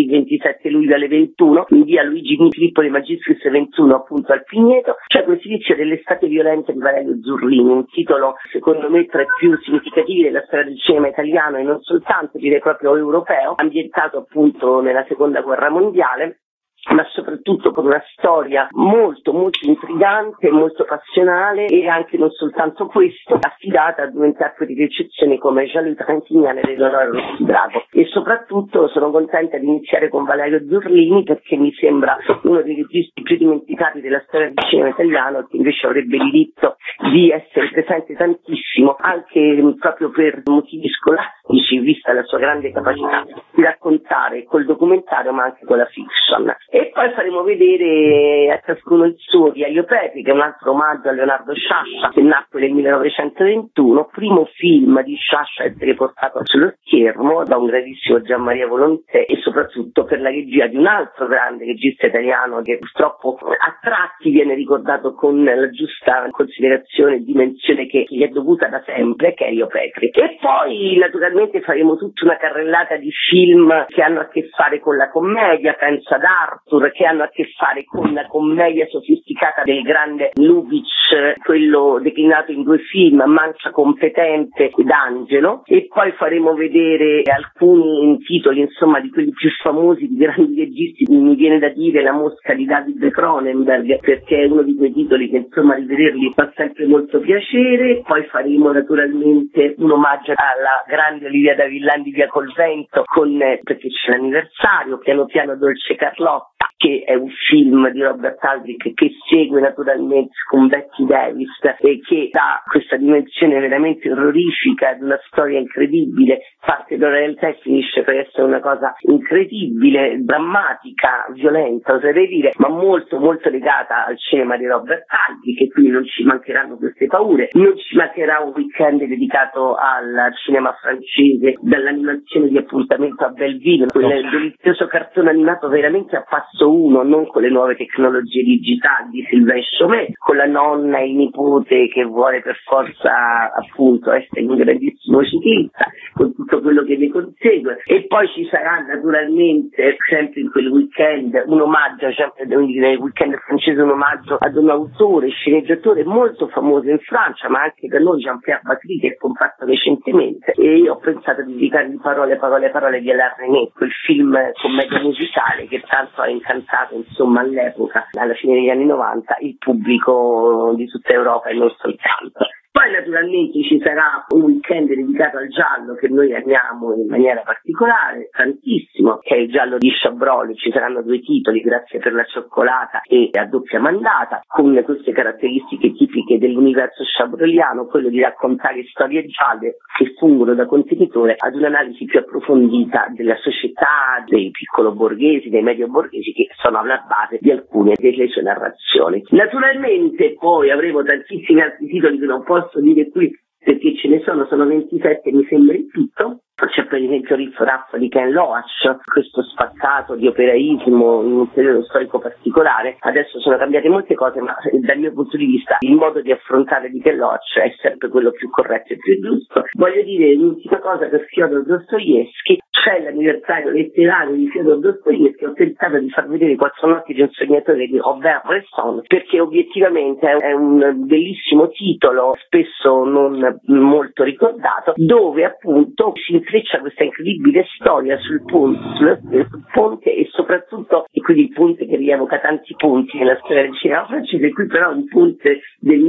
27 luglio alle 21, in via Luigi Filippo de Magistris 21, appunto al Pigneto. C'è questo indizio dell'estate violenta di Valerio Zurlini, un titolo secondo me tra i più significativi della storia del cinema italiano e non soltanto, direi proprio europeo, ambientato appunto nella seconda guerra mondiale, ma soprattutto con una storia molto molto intrigante, molto passionale, e anche non soltanto questo, affidata a due interpreti di eccezione come Jean-Luc Trintignant e Eleonora Rossi Drago. E soprattutto sono contenta di iniziare con Valerio Zurlini, perché mi sembra uno dei registi più dimenticati della storia del cinema italiano, che invece avrebbe diritto di essere presente tantissimo, anche proprio per motivi scolastici, vista la sua grande capacità di raccontare col documentario ma anche con la fiction. E poi faremo vedere a ciascuno il suo di Elio Petri, che è un altro omaggio a Leonardo Sciascia, che nacque nel 1921, primo film di Sciascia a essere portato sullo schermo da un grandissimo Gianmaria Volontè, e soprattutto per la regia di un altro grande regista italiano che purtroppo a tratti viene ricordato con la giusta considerazione e dimensione che gli è dovuta da sempre, che è Elio Petri. E poi naturalmente faremo tutta una carrellata di film che hanno a che fare con la commedia, penso ad Arthur, che hanno a che fare con la commedia sofisticata del grande Lubitsch, quello declinato in due film, Mancia competente ed Angelo, e poi faremo vedere alcuni titoli, insomma, di quelli più famosi di grandi registi. Mi viene da dire La mosca di David Cronenberg, perché è uno di quei titoli che insomma rivederli fa sempre molto piacere. Poi faremo naturalmente un omaggio alla grande Olivia da Villani di Via col Vento, perché c'è l'anniversario, Piano piano dolce Carlotta, che è un film di Robert Aldrich che segue naturalmente con Bette Davis e che dà questa dimensione veramente orrorifica di una storia incredibile, parte dalla realtà e finisce per essere una cosa incredibile, drammatica, violenta, oserei dire, ma molto molto legata al cinema di Robert Aldrich, e quindi non ci mancheranno queste paure, non ci mancherà un weekend dedicato al cinema francese, dall'animazione di Appuntamento a Belleville, quel delizioso cartone animato veramente a passo uno, non con le nuove tecnologie digitali di Sylvain Chomet, con la nonna e il nipote che vuole per forza appunto essere un grandissimo ciclista, con tutto quello che ne consegue. E poi ci sarà naturalmente sempre in quel weekend un omaggio, sempre nel weekend francese, un omaggio ad un autore, sceneggiatore molto famoso in Francia, ma anche da noi, Jean-Pierre Bacri, che è scomparso recentemente, e io ho pensato di dedicargli Parole di Alain René, quel film commedia musicale che tanto ha incantato incantato insomma all'epoca, alla fine degli anni 90, il pubblico di tutta Europa e non soltanto. Poi naturalmente ci sarà un weekend dedicato al giallo che noi amiamo in maniera particolare, tantissimo, che è il giallo di Chabrol. Ci saranno 2 titoli, Grazie per la cioccolata e A doppia mandata, con queste caratteristiche tipiche dell'universo chabroliano, quello di raccontare storie gialle che fungono da contenitore ad un'analisi più approfondita della società, dei piccolo borghesi, dei medio borghesi, che sono alla base di alcune delle sue narrazioni. Naturalmente poi avremo tantissimi altri titoli che non posso dire qui perché ce ne sono 27 mi sembra in tutto. C'è per esempio Riff Raff di Ken Loach, questo spaccato di operaismo in un periodo storico particolare. Adesso sono cambiate molte cose, ma dal mio punto di vista il modo di affrontare di Ken Loach è sempre quello più corretto e più giusto. Voglio dire l'ultima cosa per Fyodor Dostoevskij: c'è l'anniversario letterario di Fyodor Dostoevskij. Ho tentato di far vedere Quali sono occhi di un sognatore di Robert Bresson, perché obiettivamente è un bellissimo titolo, spesso non molto ricordato, dove appunto si intreccia questa incredibile storia sul ponte e soprattutto, e quindi il ponte che rievoca tanti ponti nella storia del cinema francese, qui però un ponte del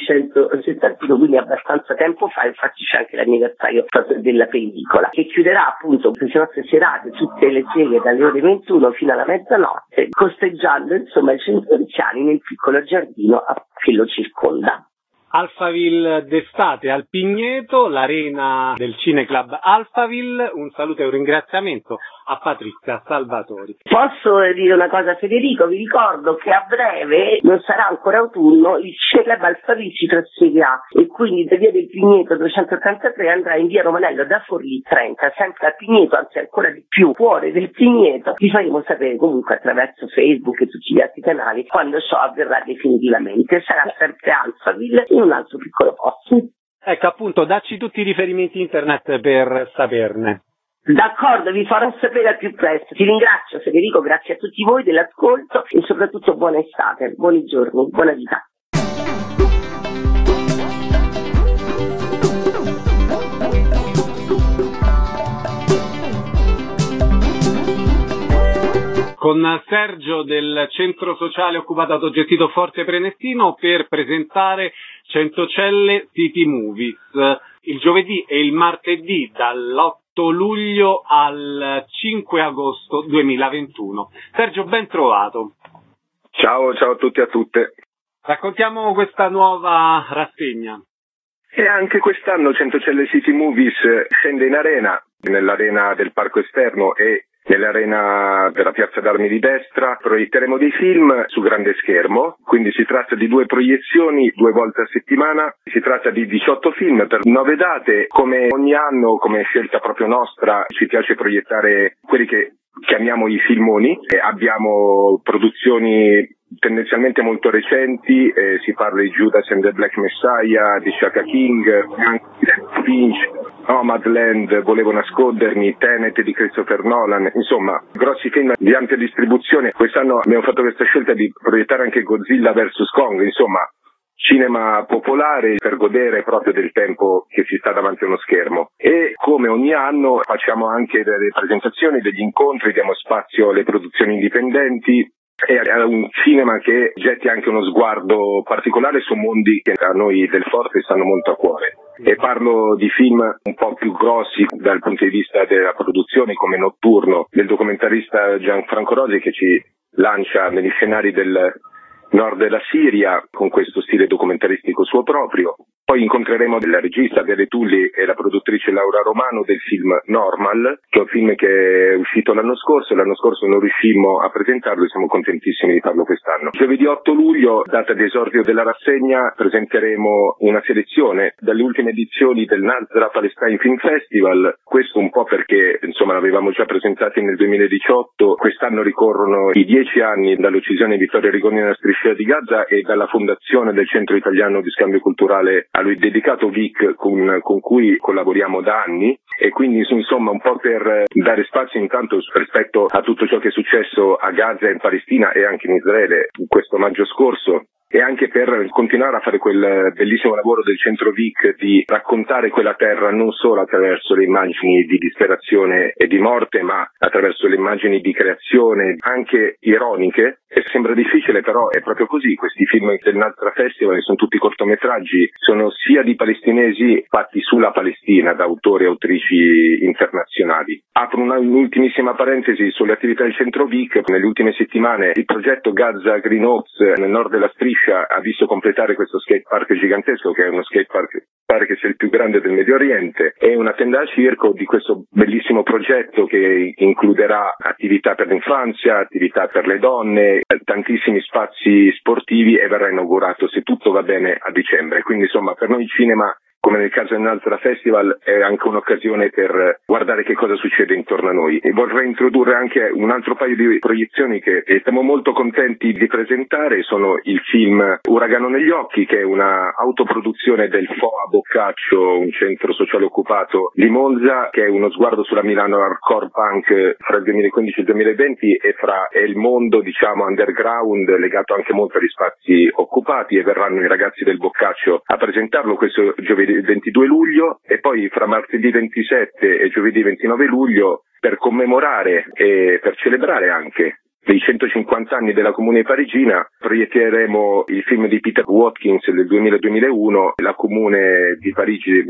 1971, quindi abbastanza tempo fa. Infatti c'è anche l'anniversario proprio della pellicola, che chiuderà appunto queste nostre serate tutte le sere dalle ore 21 fino alla mezzanotte, costeggiando insomma i centri anziani nel piccolo giardino che lo circonda. Alphaville d'estate al Pigneto, l'arena del Cineclub Alphaville. Un saluto e un ringraziamento a Patrizia Salvatori. Posso dire una cosa, Federico? Vi ricordo che a breve, non sarà ancora autunno, il Cineclub Alphaville si trasferirà e quindi da via del Pigneto 283 andrà in via Romanello da Forlì 30, sempre al Pigneto, anzi ancora di più fuori del Pigneto. Vi faremo sapere comunque attraverso Facebook e tutti gli altri canali quando ciò avverrà definitivamente. Sarà sempre Alphaville in un altro piccolo posto. Ecco, appunto, dacci tutti i riferimenti internet per saperne. D'accordo, vi farò sapere al più presto. Ti ringrazio Federico, grazie a tutti voi dell'ascolto e soprattutto buona estate, buoni giorni, buona vita. Con Sergio del Centro Sociale Occupato Autogestito Forte Prenestino per presentare Centocelle City Movies il giovedì e il martedì dall'8 luglio al 5 agosto 2021. Sergio, ben trovato. Ciao a tutti e a tutte. Raccontiamo questa nuova rassegna. E anche quest'anno Centocelle City Movies scende in arena, nell'arena del parco esterno e nell'arena della Piazza d'Armi di Destra. Proietteremo dei film su grande schermo, quindi si tratta di 2 proiezioni 2 volte a settimana. Si tratta di 18 film per 9 date. Come ogni anno, come scelta proprio nostra, ci piace proiettare quelli che chiamiamo i filmoni. Abbiamo produzioni tendenzialmente molto recenti, si parla di Judas and the Black Messiah, di Shaka King, Finch, Nomadland, Volevo nascondermi, Tenet di Christopher Nolan, insomma grossi film di ampia distribuzione. Quest'anno abbiamo fatto questa scelta di proiettare anche Godzilla vs Kong, insomma cinema popolare per godere proprio del tempo che si sta davanti a uno schermo. E come ogni anno facciamo anche delle presentazioni, degli incontri, diamo spazio alle produzioni indipendenti e a un cinema che getti anche uno sguardo particolare su mondi che a noi del Forte stanno molto a cuore. E parlo di film un po' più grossi dal punto di vista della produzione, come Notturno del documentarista Gianfranco Rosi, che ci lancia negli scenari del nord della Siria con questo stile documentaristico suo proprio. Poi incontreremo la regista Adele Tulli e la produttrice Laura Romano del film Normal, che è un film che è uscito l'anno scorso non riuscimmo a presentarlo e siamo contentissimi di farlo quest'anno. Giovedì 8 luglio, data di esordio della rassegna, presenteremo una selezione dalle ultime edizioni del Nazra Palestine Film Festival, questo un po' perché insomma l'avevamo già presentati nel 2018, quest'anno ricorrono i 10 anni dall'uccisione di Vittorio Arrigoni nella striscia di Gaza e dalla fondazione del Centro Italiano di Scambio Culturale a lui dedicato, VIC, con cui collaboriamo da anni, e quindi insomma un po' per dare spazio intanto rispetto a tutto ciò che è successo a Gaza e in Palestina e anche in Israele questo maggio scorso, e anche per continuare a fare quel bellissimo lavoro del Centro Vic di raccontare quella terra non solo attraverso le immagini di disperazione e di morte, ma attraverso le immagini di creazione anche ironiche. E sembra difficile, però è proprio così. Questi film del Naltra Festival sono tutti cortometraggi, sono sia di palestinesi fatti sulla Palestina da autori e autrici internazionali. Apro un'ultimissima parentesi sulle attività del Centro Vic. Nelle ultime settimane il progetto Gaza Green Oaks nel nord della striscia ha visto completare questo skate park gigantesco, che è uno skate park pare che sia il più grande del Medio Oriente, e una tenda a circo di questo bellissimo progetto che includerà attività per l'infanzia, attività per le donne, tantissimi spazi sportivi, e verrà inaugurato, se tutto va bene, a dicembre. Quindi insomma, per noi il cinema, come nel caso del Naltra Festival, è anche un'occasione per guardare che cosa succede intorno a noi. E vorrei introdurre anche un altro paio di proiezioni che siamo molto contenti di presentare. Sono il film Uragano negli occhi, che è una autoproduzione del FOA Boccaccio, un centro sociale occupato di Monza, che è uno sguardo sulla Milano hardcore punk fra il 2015 e il 2020 e fra il mondo, diciamo, underground, legato anche molto agli spazi occupati, e verranno i ragazzi del Boccaccio a presentarlo questo giovedì 22 luglio e poi fra martedì 27 e giovedì 29 luglio, per commemorare e per celebrare anche dei 150 anni della Comune Parigina, proietteremo il film di Peter Watkins del 2000-2001, La Comune di Parigi del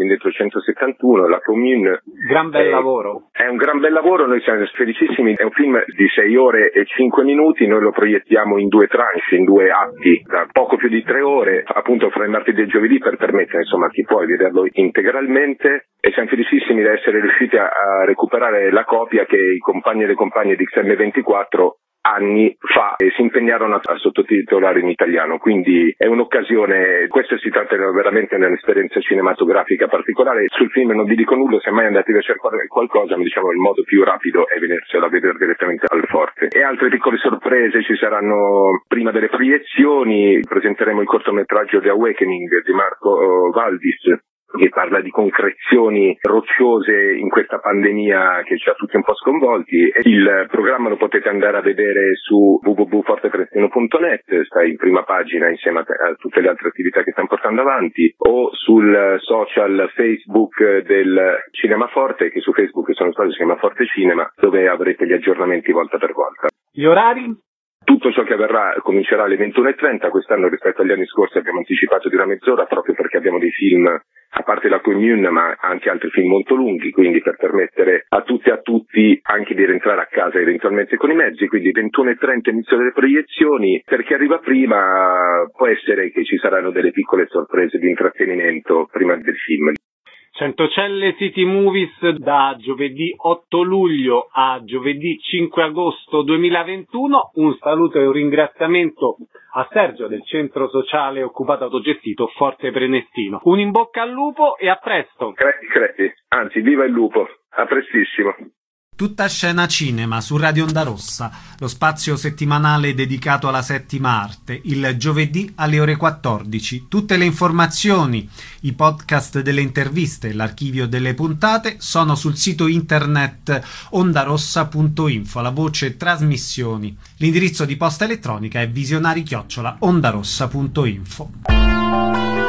1971, La Commune. Gran bel lavoro. È un gran bel lavoro, noi siamo felicissimi. È un film di 6 ore e 5 minuti, noi lo proiettiamo in 2 tranche, in 2 atti, da poco più di 3 ore, appunto fra il martedì e il giovedì, per permettere insomma a chi può vederlo integralmente, e siamo felicissimi di essere riusciti a recuperare la copia che i compagni e le compagne di XM24 anni fa si impegnarono a sottotitolare in italiano, quindi è un'occasione. Questo si tratta veramente di un'esperienza cinematografica particolare. Sul film non vi dico nulla, se mai andate a cercare qualcosa, ma diciamo il modo più rapido è venerselo a vedere direttamente al Forte. E altre piccole sorprese ci saranno prima delle proiezioni. Presenteremo il cortometraggio The Awakening di Marco Valdis, che parla di concrezioni rocciose in questa pandemia che ci ha tutti un po' sconvolti. Il programma lo potete andare a vedere su www.forteprestino.net, sta in prima pagina insieme a tutte le altre attività che stiamo portando avanti, o sul social Facebook del Cinema Forte, che su Facebook, se non sbaglio, si chiama Forte Cinema, dove avrete gli aggiornamenti volta per volta. Gli orari? Tutto ciò che avverrà comincerà alle 21:30, quest'anno rispetto agli anni scorsi abbiamo anticipato di una mezz'ora, proprio perché abbiamo dei film, a parte La Commune, ma anche altri film molto lunghi, quindi per permettere a tutti anche di rientrare a casa eventualmente con i mezzi. Quindi 21:30 inizio delle proiezioni. Per chi arriva prima può essere che ci saranno delle piccole sorprese di intrattenimento prima del film. Centocelle City Movies da giovedì 8 luglio a giovedì 5 agosto 2021. Un saluto e un ringraziamento a Sergio del centro sociale occupato autogestito Forte Prenestino. Un in bocca al lupo e a presto. Creti, anzi viva il lupo, a prestissimo. Tutta scena cinema su Radio Onda Rossa, lo spazio settimanale dedicato alla settima arte, il giovedì alle ore 14. Tutte le informazioni, i podcast delle interviste e l'archivio delle puntate sono sul sito internet ondarossa.info, la voce trasmissioni. L'indirizzo di posta elettronica è visionari@ondarossa.info.